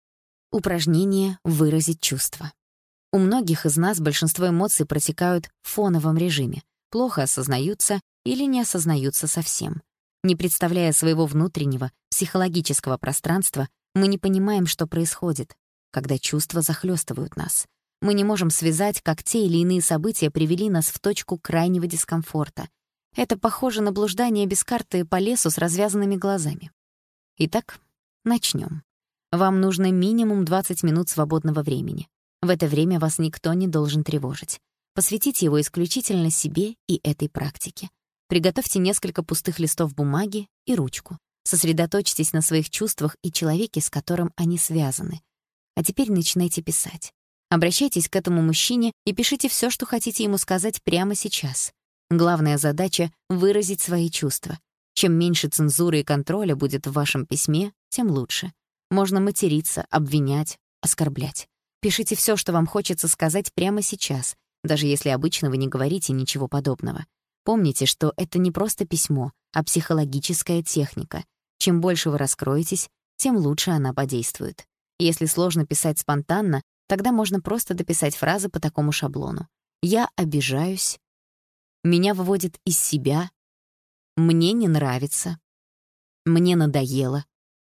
Speaker 1: Упражнение «Выразить чувства». У многих из нас большинство эмоций протекают в фоновом режиме, плохо осознаются или не осознаются совсем. Не представляя своего внутреннего, психологического пространства, мы не понимаем, что происходит, когда чувства захлестывают нас. Мы не можем связать, как те или иные события привели нас в точку крайнего дискомфорта. Это похоже на блуждание без карты по лесу с развязанными глазами. Итак, начнем. Вам нужно минимум 20 минут свободного времени. В это время вас никто не должен тревожить. Посвятите его исключительно себе и этой практике. Приготовьте несколько пустых листов бумаги и ручку. Сосредоточьтесь на своих чувствах и человеке, с которым они связаны. А теперь начинайте писать. Обращайтесь к этому мужчине и пишите все, что хотите ему сказать прямо сейчас. Главная задача — выразить свои чувства. Чем меньше цензуры и контроля будет в вашем письме, тем лучше. Можно материться, обвинять, оскорблять. Пишите все, что вам хочется сказать прямо сейчас, даже если обычно вы не говорите ничего подобного. Помните, что это не просто письмо, а психологическая техника. Чем больше вы раскроетесь, тем лучше она подействует. Если сложно писать спонтанно, тогда можно просто дописать фразы по такому шаблону. «Я обижаюсь», «Меня выводит из себя», «Мне не нравится», «Мне надоело»,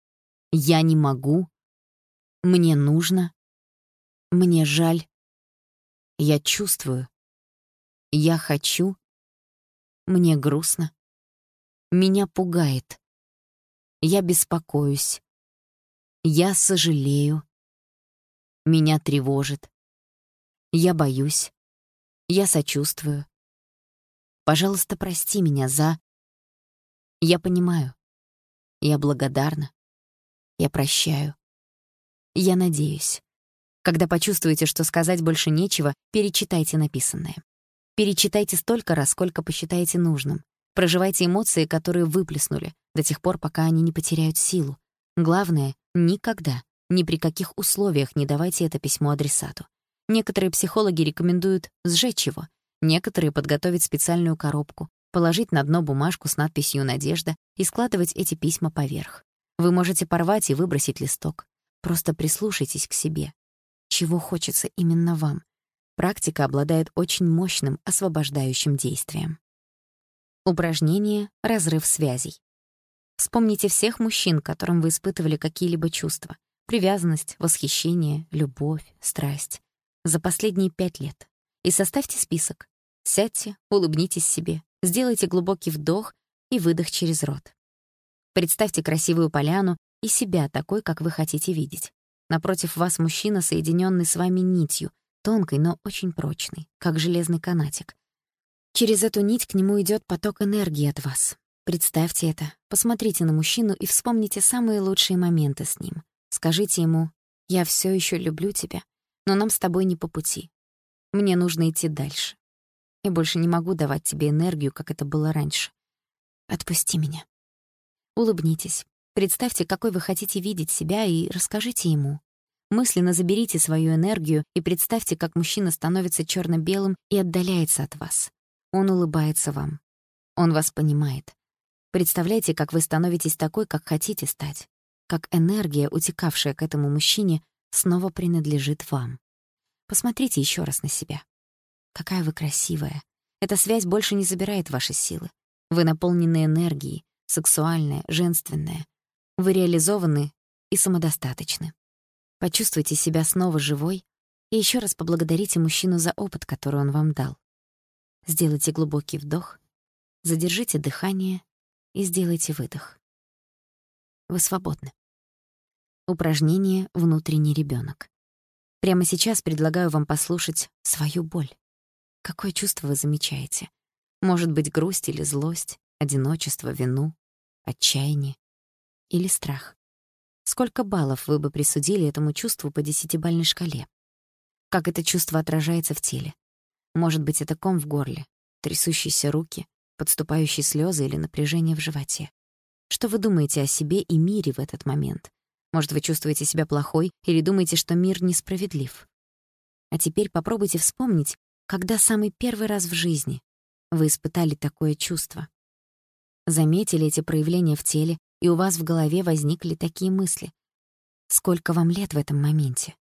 Speaker 1: «Я не могу», «Мне нужно», «Мне жаль», «Я чувствую», «Я хочу», «Мне грустно», «Меня пугает», «Я беспокоюсь», «Я сожалею», «Меня тревожит», «Я боюсь», «Я сочувствую», «Пожалуйста, прости меня за», «Я понимаю», «Я благодарна», «Я прощаю», «Я надеюсь». Когда почувствуете, что сказать больше нечего, перечитайте написанное. Перечитайте столько раз, сколько посчитаете нужным. Проживайте эмоции, которые выплеснули, до тех пор, пока они не потеряют силу. Главное, никогда, ни при каких условиях не давайте это письмо адресату. Некоторые психологи рекомендуют сжечь его, некоторые подготовить специальную коробку, положить на дно бумажку с надписью «Надежда» и складывать эти письма поверх. Вы можете порвать и выбросить листок. Просто прислушайтесь к себе. Чего хочется именно вам? Практика обладает очень мощным освобождающим действием. Упражнение «Разрыв связей». Вспомните всех мужчин, к которым вы испытывали какие-либо чувства. Привязанность, восхищение, любовь, страсть. За последние 5 лет. И составьте список. Сядьте, улыбнитесь себе, сделайте глубокий вдох и выдох через рот. Представьте красивую поляну и себя такой, как вы хотите видеть. Напротив вас мужчина, соединенный с вами нитью, тонкой, но очень прочной, как железный канатик. Через эту нить к нему идет поток энергии от вас. Представьте это, посмотрите на мужчину и вспомните самые лучшие моменты с ним. Скажите ему: «Я все еще люблю тебя, но нам с тобой не по пути. Мне нужно идти дальше. Я больше не могу давать тебе энергию, как это было раньше. Отпусти меня». Улыбнитесь, представьте, какой вы хотите видеть себя, и расскажите ему. Мысленно заберите свою энергию и представьте, как мужчина становится чёрно-белым и отдаляется от вас. Он улыбается вам. Он вас понимает. Представляйте, как вы становитесь такой, как хотите стать. Как энергия, утекавшая к этому мужчине, снова принадлежит вам. Посмотрите ещё раз на себя. Какая вы красивая. Эта связь больше не забирает ваши силы. Вы наполнены энергией, сексуальная, женственная. Вы реализованы и самодостаточны. Почувствуйте себя снова живой и ещё раз поблагодарите мужчину за опыт, который он вам дал. Сделайте глубокий вдох, задержите дыхание и сделайте выдох. Вы свободны. Упражнение «Внутренний ребёнок». Прямо сейчас предлагаю вам послушать свою боль. Какое чувство вы замечаете? Может быть, грусть или злость, одиночество, вину, отчаяние или страх? Сколько баллов вы бы присудили этому чувству по 10-бальной шкале? Как это чувство отражается в теле? Может быть, это ком в горле, трясущиеся руки, подступающие слезы или напряжение в животе? Что вы думаете о себе и мире в этот момент? Может, вы чувствуете себя плохой или думаете, что мир несправедлив? А теперь попробуйте вспомнить, когда самый первый раз в жизни вы испытали такое чувство. Заметили эти проявления в теле, и у вас в голове возникли такие мысли. Сколько вам лет в этом моменте?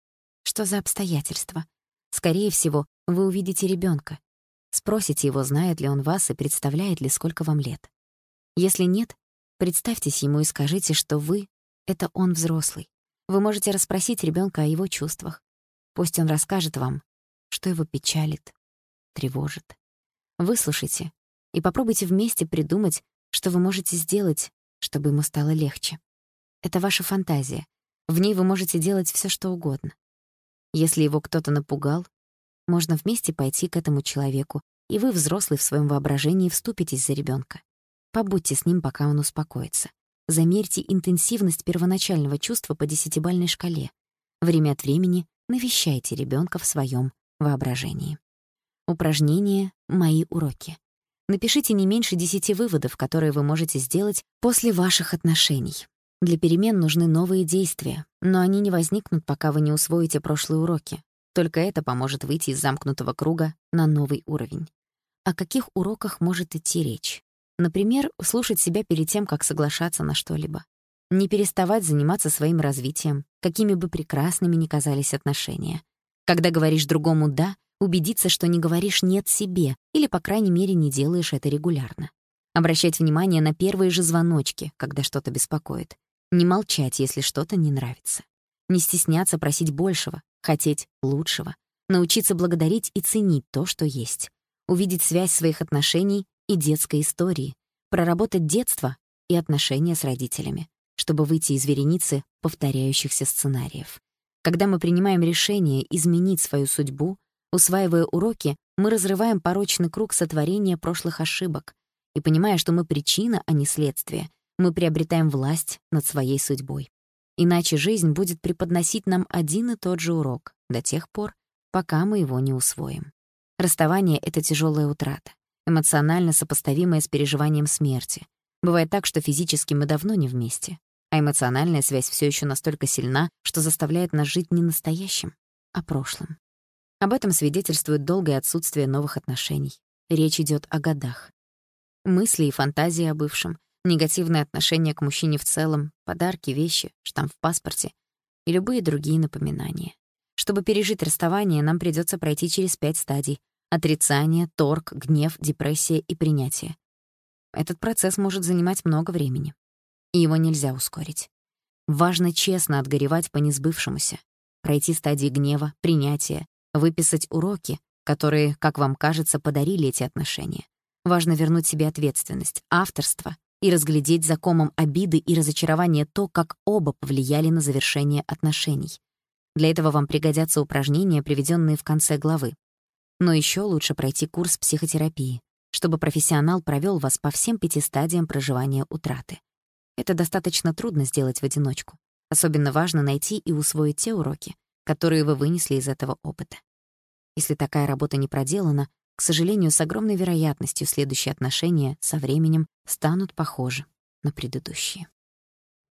Speaker 1: Что за обстоятельства? Скорее всего, вы увидите ребёнка. Спросите его, знает ли он вас и представляет ли, сколько вам лет. Если нет, представьтесь ему и скажите, что вы — это он взрослый. Вы можете расспросить ребёнка о его чувствах. Пусть он расскажет вам, что его печалит, тревожит. Выслушайте и попробуйте вместе придумать, что вы можете сделать, чтобы ему стало легче. Это ваша фантазия. В ней вы можете делать всё, что угодно. Если его кто-то напугал, можно вместе пойти к этому человеку, и вы, взрослый, в своём воображении вступитесь за ребёнка. Побудьте с ним, пока он успокоится. Замерьте интенсивность первоначального чувства по 10-бальной шкале. Время от времени навещайте ребёнка в своём воображении. Упражнение «Мои уроки». Напишите не меньше 10 выводов, которые вы можете сделать после ваших отношений. Для перемен нужны новые действия, но они не возникнут, пока вы не усвоите прошлые уроки. Только это поможет выйти из замкнутого круга на новый уровень. О каких уроках может идти речь? Например, слушать себя перед тем, как соглашаться на что-либо. Не переставать заниматься своим развитием, какими бы прекрасными ни казались отношения. Когда говоришь другому «да», убедиться, что не говоришь «нет» себе, или, по крайней мере, не делаешь это регулярно. Обращать внимание на первые же звоночки, когда что-то беспокоит. Не молчать, если что-то не нравится. Не стесняться просить большего, хотеть лучшего. Научиться благодарить и ценить то, что есть. Увидеть связь своих отношений и детской истории. Проработать детство и отношения с родителями, чтобы выйти из вереницы повторяющихся сценариев. Когда мы принимаем решение изменить свою судьбу, усваивая уроки, мы разрываем порочный круг сотворения прошлых ошибок. И понимая, что мы причина, а не следствие, мы приобретаем власть над своей судьбой. Иначе жизнь будет преподносить нам один и тот же урок до тех пор, пока мы его не усвоим. Расставание — это тяжелая утрата, эмоционально сопоставимая с переживанием смерти. Бывает так, что физически мы давно не вместе, а эмоциональная связь все еще настолько сильна, что заставляет нас жить не настоящим, а прошлым. Об этом свидетельствует долгое отсутствие новых отношений. Речь идет о годах. Мысли и фантазии о бывшем, негативное отношение к мужчине в целом, подарки, вещи, штамп в паспорте и любые другие напоминания. Чтобы пережить расставание, нам придется пройти через 5 стадий: отрицание, торг, гнев, депрессия и принятие. Этот процесс может занимать много времени, и его нельзя ускорить. Важно честно отгоревать по несбывшемуся, пройти стадии гнева, принятия, выписать уроки, которые, как вам кажется, подарили эти отношения. Важно вернуть себе ответственность, авторство и разглядеть за комом обиды и разочарования то, как оба повлияли на завершение отношений. Для этого вам пригодятся упражнения, приведенные в конце главы. Но еще лучше пройти курс психотерапии, чтобы профессионал провел вас по всем 5 стадиям проживания утраты. Это достаточно трудно сделать в одиночку. Особенно важно найти и усвоить те уроки, которые вы вынесли из этого опыта. Если такая работа не проделана, к сожалению, с огромной вероятностью следующие отношения со временем станут похожи на предыдущие.